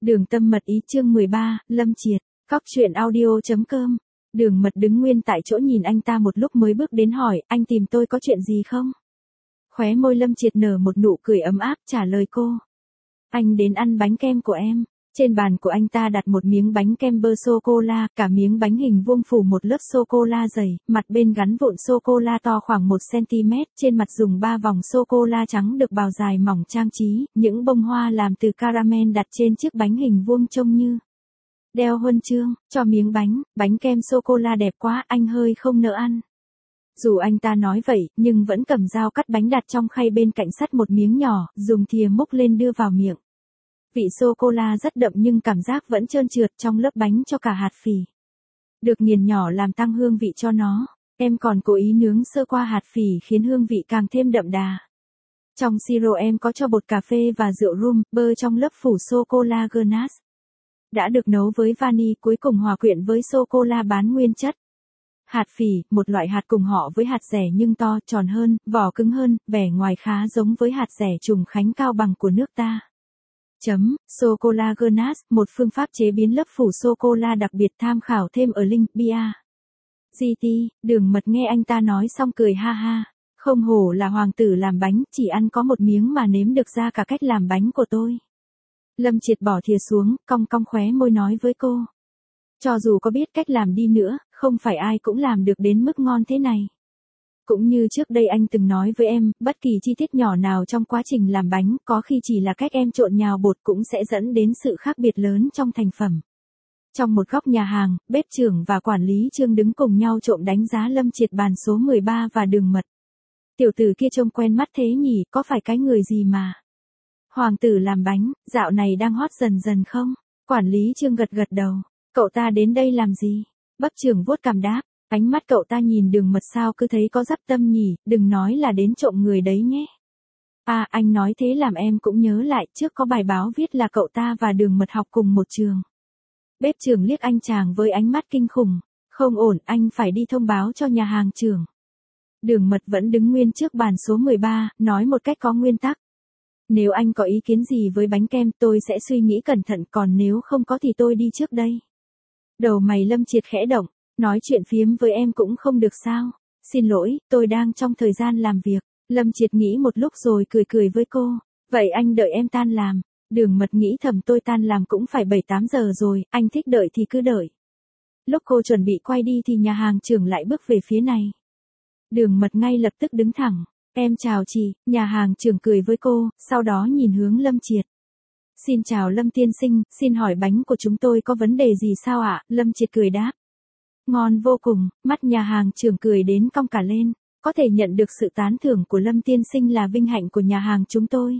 Đường tâm mật ý chương 13, Lâm Triệt, Cóc truyện audio.com. Đường mật đứng nguyên tại chỗ nhìn anh ta một lúc mới bước đến hỏi, anh tìm tôi có chuyện gì không? Khóe môi Lâm Triệt nở một nụ cười ấm áp trả lời cô. Anh đến ăn bánh kem của em. Trên bàn của anh ta đặt một miếng bánh kem bơ sô-cô-la, cả miếng bánh hình vuông phủ một lớp sô-cô-la dày, mặt bên gắn vụn sô-cô-la to khoảng 1cm, trên mặt dùng 3 vòng sô-cô-la trắng được bào dài mỏng trang trí, những bông hoa làm từ caramel đặt trên chiếc bánh hình vuông trông như đeo huân chương, cho miếng bánh kem sô-cô-la đẹp quá, anh hơi không nỡ ăn. Dù anh ta nói vậy, nhưng vẫn cầm dao cắt bánh đặt trong khay bên cạnh sắt một miếng nhỏ, dùng thìa múc lên đưa vào miệng. Vị sô-cô-la rất đậm nhưng cảm giác vẫn trơn trượt trong lớp bánh cho cả hạt phì. Được nghiền nhỏ làm tăng hương vị cho nó. Em còn cố ý nướng sơ qua hạt phì khiến hương vị càng thêm đậm đà. Trong siro em có cho bột cà phê và rượu rum, bơ trong lớp phủ sô-cô-la ganache. Đã được nấu với vani cuối cùng hòa quyện với sô-cô-la bán nguyên chất. Hạt phì, một loại hạt cùng họ với hạt dẻ nhưng to, tròn hơn, vỏ cứng hơn, vẻ ngoài khá giống với hạt dẻ trùng khánh cao bằng của nước ta. Sô-cô-la ganache, một phương pháp chế biến lớp phủ sô-cô-la đặc biệt tham khảo thêm ở link bio. GT, Đường mật nghe anh ta nói xong cười ha ha. Không hổ là hoàng tử làm bánh, chỉ ăn có một miếng mà nếm được ra cả cách làm bánh của tôi. Lâm Triệt bỏ thìa xuống, cong cong khóe môi nói với cô. Cho dù có biết cách làm đi nữa, không phải ai cũng làm được đến mức ngon thế này. Cũng như trước đây anh từng nói với em, bất kỳ chi tiết nhỏ nào trong quá trình làm bánh, có khi chỉ là cách em trộn nhào bột cũng sẽ dẫn đến sự khác biệt lớn trong thành phẩm. Trong một góc nhà hàng, bếp trưởng và quản lý Trương đứng cùng nhau trộm đánh giá Lâm Triệt bàn số 13 và Đường mật. Tiểu tử kia trông quen mắt thế nhỉ, có phải cái người gì mà hoàng tử làm bánh, dạo này đang hot dần dần không? Quản lý Trương gật gật đầu. Cậu ta đến đây làm gì? Bếp trưởng vuốt cằm đáp. Ánh mắt cậu ta nhìn Đường mật sao cứ thấy có dắp tâm nhỉ, đừng nói là đến trộm người đấy nhé. À, anh nói thế làm em cũng nhớ lại, trước có bài báo viết là cậu ta và Đường mật học cùng một trường. Bếp trưởng liếc anh chàng với ánh mắt kinh khủng. Không ổn, anh phải đi thông báo cho nhà hàng trưởng. Đường mật vẫn đứng nguyên trước bàn số 13, nói một cách có nguyên tắc. Nếu anh có ý kiến gì với bánh kem tôi sẽ suy nghĩ cẩn thận, còn nếu không có thì tôi đi trước đây. Đầu mày Lâm Triệt khẽ động. Nói chuyện phiếm với em cũng không được sao? Xin lỗi, tôi đang trong thời gian làm việc. Lâm Triệt nghĩ một lúc rồi cười cười với cô. Vậy anh đợi em tan làm. Đường mật nghĩ thầm tôi tan làm cũng phải 7-8 giờ rồi, anh thích đợi thì cứ đợi. Lúc cô chuẩn bị quay đi thì nhà hàng trưởng lại bước về phía này. Đường mật ngay lập tức đứng thẳng. Em chào chị, nhà hàng trưởng cười với cô, sau đó nhìn hướng Lâm Triệt. Xin chào Lâm tiên sinh, xin hỏi bánh của chúng tôi có vấn đề gì sao ạ? Lâm Triệt cười đáp. Ngon vô cùng, mắt nhà hàng trưởng cười đến cong cả lên. Có thể nhận được sự tán thưởng của Lâm tiên sinh là vinh hạnh của nhà hàng chúng tôi.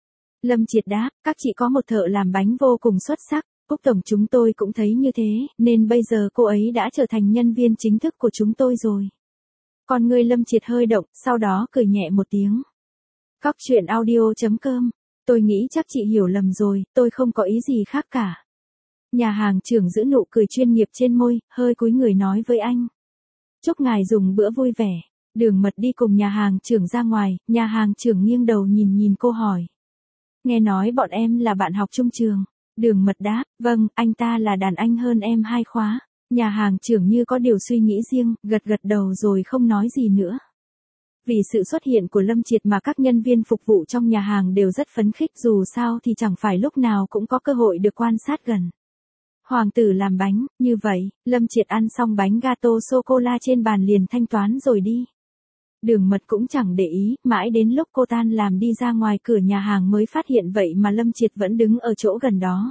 Lâm Triệt đáp, các chị có một thợ làm bánh vô cùng xuất sắc. Cúc tổng chúng tôi cũng thấy như thế, nên bây giờ cô ấy đã trở thành nhân viên chính thức của chúng tôi rồi. Con người Lâm Triệt hơi động, sau đó cười nhẹ một tiếng. Cóc truyện audio.com. Tôi nghĩ chắc chị hiểu lầm rồi, tôi không có ý gì khác cả. Nhà hàng trưởng giữ nụ cười chuyên nghiệp trên môi, hơi cúi người nói với anh. Chúc ngài dùng bữa vui vẻ. Đường mật đi cùng nhà hàng trưởng ra ngoài, nhà hàng trưởng nghiêng đầu nhìn cô hỏi. Nghe nói bọn em là bạn học chung trường. Đường mật đáp, vâng, anh ta là đàn anh hơn em 2 khóa. Nhà hàng trưởng như có điều suy nghĩ riêng, gật đầu rồi không nói gì nữa. Vì sự xuất hiện của Lâm Triệt mà các nhân viên phục vụ trong nhà hàng đều rất phấn khích, dù sao thì chẳng phải lúc nào cũng có cơ hội được quan sát gần. Hoàng tử làm bánh, như vậy, Lâm Triệt ăn xong bánh gato sô-cô-la trên bàn liền thanh toán rồi đi. Đường mật cũng chẳng để ý, mãi đến lúc cô tan làm đi ra ngoài cửa nhà hàng mới phát hiện vậy mà Lâm Triệt vẫn đứng ở chỗ gần đó.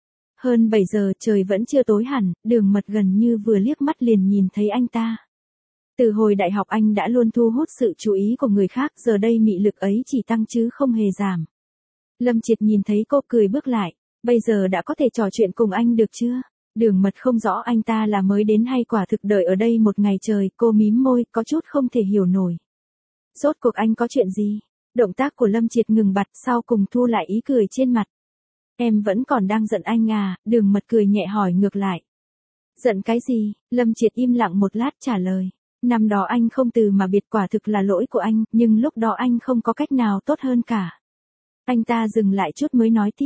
Hơn 7 giờ trời vẫn chưa tối hẳn, Đường mật gần như vừa liếc mắt liền nhìn thấy anh ta. Từ hồi đại học anh đã luôn thu hút sự chú ý của người khác, giờ đây mị lực ấy chỉ tăng chứ không hề giảm. Lâm Triệt nhìn thấy cô cười bước lại. Bây giờ đã có thể trò chuyện cùng anh được chưa? Đường mật không rõ anh ta là mới đến hay quả thực đợi ở đây một ngày trời, cô mím môi, có chút không thể hiểu nổi. Rốt cuộc anh có chuyện gì? Động tác của Lâm Triệt ngừng bặt, sau cùng thu lại ý cười trên mặt. Em vẫn còn đang giận anh à? Đường mật cười nhẹ hỏi ngược lại. Giận cái gì? Lâm Triệt im lặng một lát trả lời. Năm đó anh không từ mà biệt, quả thực là lỗi của anh, nhưng lúc đó anh không có cách nào tốt hơn cả. Anh ta dừng lại chút mới nói tiếp.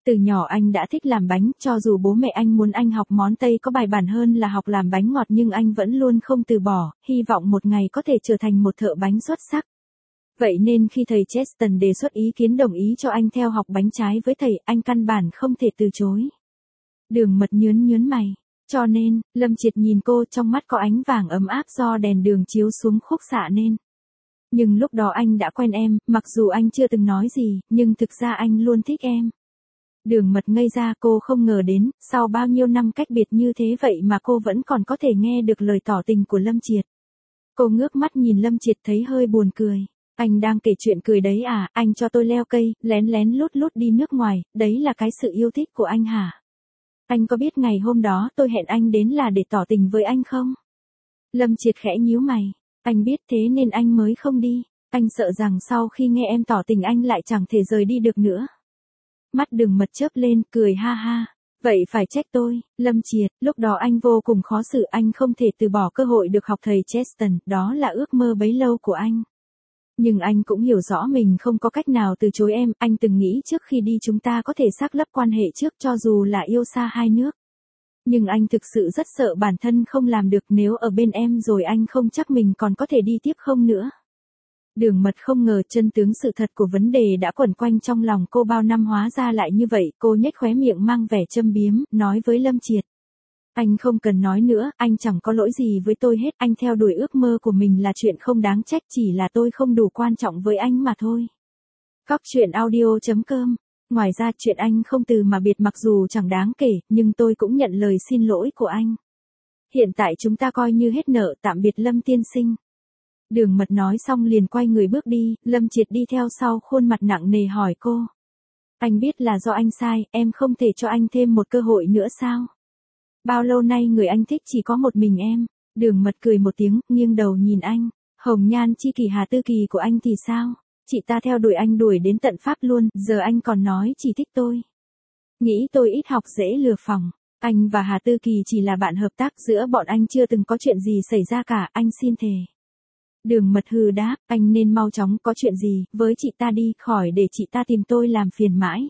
Từ nhỏ anh đã thích làm bánh, cho dù bố mẹ anh muốn anh học món Tây có bài bản hơn là học làm bánh ngọt nhưng anh vẫn luôn không từ bỏ, hy vọng một ngày có thể trở thành một thợ bánh xuất sắc. Vậy nên khi thầy Cheston đề xuất ý kiến đồng ý cho anh theo học bánh trái với thầy, anh căn bản không thể từ chối. Đường Mật nhớn mày. Cho nên, Lâm Triệt nhìn cô, trong mắt có ánh vàng ấm áp do đèn đường chiếu xuống khúc xạ nên. Nhưng lúc đó anh đã quen em, mặc dù anh chưa từng nói gì, nhưng thực ra anh luôn thích em. Đường Mật ngây ra, cô không ngờ đến, sau bao nhiêu năm cách biệt như thế vậy mà cô vẫn còn có thể nghe được lời tỏ tình của Lâm Triệt. Cô ngước mắt nhìn Lâm Triệt thấy hơi buồn cười. Anh đang kể chuyện cười đấy à, anh cho tôi leo cây, lén lén lút đi nước ngoài, đấy là cái sự yêu thích của anh hả? Anh có biết ngày hôm đó tôi hẹn anh đến là để tỏ tình với anh không? Lâm Triệt khẽ nhíu mày. Anh biết thế nên anh mới không đi. Anh sợ rằng sau khi nghe em tỏ tình anh lại chẳng thể rời đi được nữa. Mắt Đường Mật chớp lên, cười ha ha. Vậy phải trách tôi, Lâm Triệt, lúc đó anh vô cùng khó xử, anh không thể từ bỏ cơ hội được học thầy Cheston, đó là ước mơ bấy lâu của anh. Nhưng anh cũng hiểu rõ mình không có cách nào từ chối em, anh từng nghĩ trước khi đi chúng ta có thể xác lập quan hệ trước cho dù là yêu xa hai nước. Nhưng anh thực sự rất sợ bản thân không làm được, nếu ở bên em rồi anh không chắc mình còn có thể đi tiếp không nữa. Đường Mật không ngờ chân tướng sự thật của vấn đề đã quẩn quanh trong lòng cô bao năm hóa ra lại như vậy, cô nhếch khóe miệng mang vẻ châm biếm, nói với Lâm Triệt. Anh không cần nói nữa, anh chẳng có lỗi gì với tôi hết, anh theo đuổi ước mơ của mình là chuyện không đáng trách, chỉ là tôi không đủ quan trọng với anh mà thôi. Cóc truyện audio.com. Ngoài ra chuyện anh không từ mà biệt mặc dù chẳng đáng kể, nhưng tôi cũng nhận lời xin lỗi của anh. Hiện tại chúng ta coi như hết nợ, tạm biệt Lâm tiên sinh. Đường Mật nói xong liền quay người bước đi, Lâm Triệt đi theo sau, khuôn mặt nặng nề hỏi cô. Anh biết là do anh sai, em không thể cho anh thêm một cơ hội nữa sao? Bao lâu nay người anh thích chỉ có một mình em. Đường Mật cười một tiếng, nghiêng đầu nhìn anh. Hồng nhan chi kỷ Hà Tư Kỳ của anh thì sao? Chị ta theo đuổi anh đuổi đến tận Pháp luôn, giờ anh còn nói chỉ thích tôi. Nghĩ tôi ít học dễ lừa phỏng. Anh và Hà Tư Kỳ chỉ là bạn hợp tác, giữa bọn anh chưa từng có chuyện gì xảy ra cả, anh xin thề. Đường Mật hừ đáp, anh nên mau chóng có chuyện gì, với chị ta đi, khỏi để chị ta tìm tôi làm phiền mãi.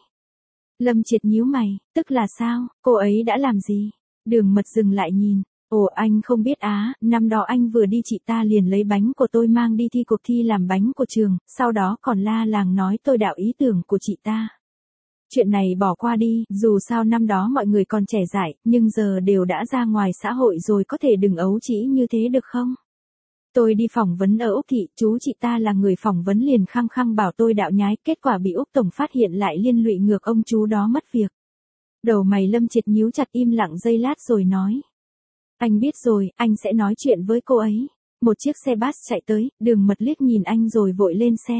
Lâm Triệt nhíu mày, tức là sao, cô ấy đã làm gì? Đường Mật dừng lại nhìn. Ồ, anh không biết á, năm đó anh vừa đi chị ta liền lấy bánh của tôi mang đi thi cuộc thi làm bánh của trường, sau đó còn la làng nói tôi đạo ý tưởng của chị ta. Chuyện này bỏ qua đi, dù sao năm đó mọi người còn trẻ dại, nhưng giờ đều đã ra ngoài xã hội rồi, có thể đừng ấu trĩ như thế được không? Tôi đi phỏng vấn ở Úc Thị, chú chị ta là người phỏng vấn liền khăng khăng bảo tôi đạo nhái, kết quả bị Úc Tổng phát hiện lại liên lụy ngược ông chú đó mất việc. Đầu mày Lâm Triệt nhíu chặt, im lặng giây lát rồi nói. Anh biết rồi, anh sẽ nói chuyện với cô ấy. Một chiếc xe bus chạy tới, Đường Mật liếc nhìn anh rồi vội lên xe.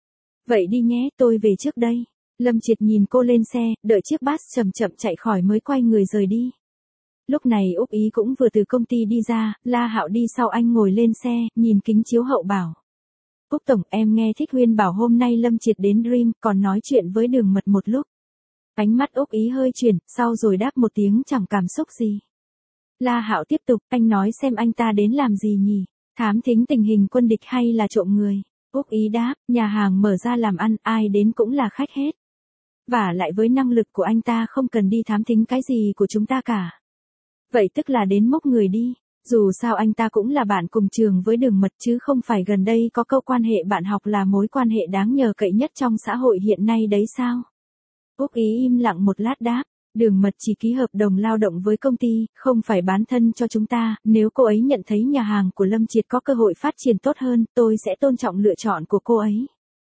Vậy đi nhé, tôi về trước đây. Lâm Triệt nhìn cô lên xe, đợi chiếc bus chậm chậm chạy khỏi mới quay người rời đi. Lúc này Úc Ý cũng vừa từ công ty đi ra, La Hạo đi sau anh ngồi lên xe, nhìn kính chiếu hậu bảo. Úc Tổng, em nghe Thích Huyên bảo hôm nay Lâm Triệt đến Dream, còn nói chuyện với Đường Mật một lúc. Ánh mắt Úc Ý hơi chuyển, sau rồi đáp một tiếng chẳng cảm xúc gì. La Hạo tiếp tục, anh nói xem anh ta đến làm gì nhỉ? Thám thính tình hình quân địch hay là trộm người? Úc Ý đáp, nhà hàng mở ra làm ăn, ai đến cũng là khách hết. Và lại với năng lực của anh ta không cần đi thám thính cái gì của chúng ta cả. Vậy tức là đến mốc người đi. Dù sao anh ta cũng là bạn cùng trường với Đường Mật chứ không phải gần đây có câu quan hệ bạn học là mối quan hệ đáng nhờ cậy nhất trong xã hội hiện nay đấy sao? Úc Ý im lặng một lát đáp. Đường Mật chỉ ký hợp đồng lao động với công ty, không phải bán thân cho chúng ta, nếu cô ấy nhận thấy nhà hàng của Lâm Triệt có cơ hội phát triển tốt hơn, tôi sẽ tôn trọng lựa chọn của cô ấy.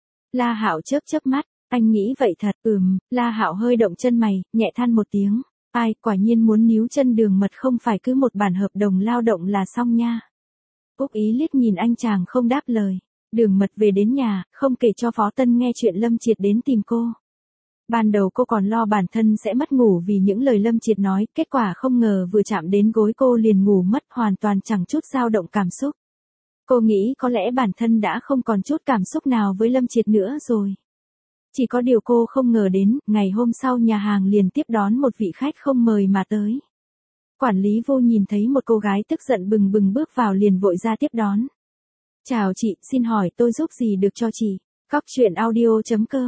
La Hạo chớp mắt, anh nghĩ vậy thật, La Hạo hơi động chân mày, nhẹ than một tiếng, ai, quả nhiên muốn níu chân Đường Mật không phải cứ một bản hợp đồng lao động là xong nha. Úc Ý liếc nhìn anh chàng không đáp lời, Đường Mật về đến nhà, không kể cho Phó Tân nghe chuyện Lâm Triệt đến tìm cô. Ban đầu cô còn lo bản thân sẽ mất ngủ vì những lời Lâm Triệt nói, kết quả không ngờ vừa chạm đến gối cô liền ngủ mất, hoàn toàn chẳng chút dao động cảm xúc. Cô nghĩ có lẽ bản thân đã không còn chút cảm xúc nào với Lâm Triệt nữa rồi. Chỉ có điều cô không ngờ đến, ngày hôm sau nhà hàng liền tiếp đón một vị khách không mời mà tới. Quản lý Vô nhìn thấy một cô gái tức giận bừng bừng bước vào liền vội ra tiếp đón. Chào chị, xin hỏi tôi giúp gì được cho chị? Cóc truyện audio.com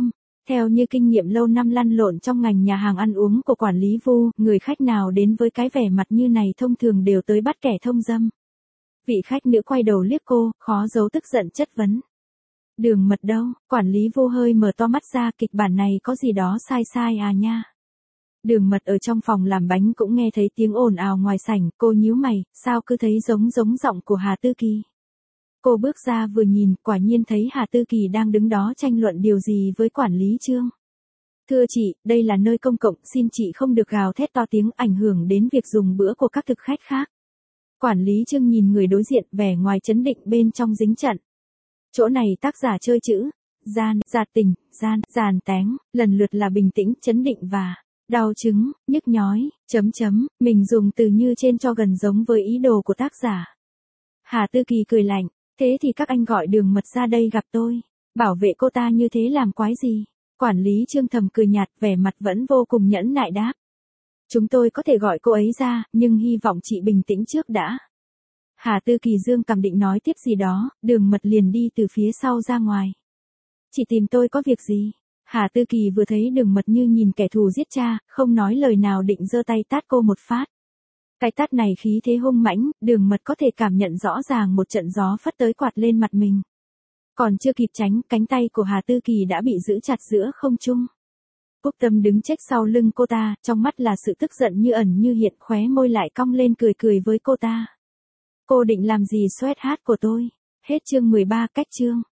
Theo như kinh nghiệm lâu năm lăn lộn trong ngành nhà hàng ăn uống của quản lý Vu, người khách nào đến với cái vẻ mặt như này thông thường đều tới bắt kẻ thông dâm. Vị khách nữ quay đầu liếc cô, khó giấu tức giận chất vấn. Đường Mật đâu? Quản lý Vu hơi mở to mắt ra, kịch bản này có gì đó sai sai à nha. Đường Mật ở trong phòng làm bánh cũng nghe thấy tiếng ồn ào ngoài sảnh, cô nhíu mày, sao cứ thấy giống giọng của Hà Tư Kỳ. Cô bước ra vừa nhìn, quả nhiên thấy Hà Tư Kỳ đang đứng đó tranh luận điều gì với quản lý Trương. Thưa chị, đây là nơi công cộng, xin chị không được gào thét to tiếng ảnh hưởng đến việc dùng bữa của các thực khách khác. Quản lý Trương nhìn người đối diện, vẻ ngoài trấn định bên trong dính trận. Chỗ này tác giả chơi chữ, gian, giạt tình, gian, giàn tén, lần lượt là bình tĩnh, trấn định và đau chứng, nhức nhói, mình dùng từ như trên cho gần giống với ý đồ của tác giả. Hà Tư Kỳ cười lạnh, thế thì các anh gọi Đường Mật ra đây gặp tôi, bảo vệ cô ta như thế làm quái gì? Quản lý Trương thầm cười nhạt, vẻ mặt vẫn vô cùng nhẫn nại đáp. Chúng tôi có thể gọi cô ấy ra, nhưng hy vọng chị bình tĩnh trước đã. Hà Tư Kỳ dương cằm định nói tiếp gì đó, Đường Mật liền đi từ phía sau ra ngoài. Chị tìm tôi có việc gì? Hà Tư Kỳ vừa thấy Đường Mật như nhìn kẻ thù giết cha, không nói lời nào định giơ tay tát cô một phát. Cái tát này khí thế hung mãnh, Đường Mật có thể cảm nhận rõ ràng một trận gió phất tới quạt lên mặt mình. Còn chưa kịp tránh, cánh tay của Hà Tư Kỳ đã bị giữ chặt giữa không trung. Cúc Tâm đứng chết sau lưng cô ta, trong mắt là sự tức giận như ẩn như hiện, khóe môi lại cong lên cười với cô ta. Cô định làm gì sweetheart của tôi? Hết chương 13 cách chương.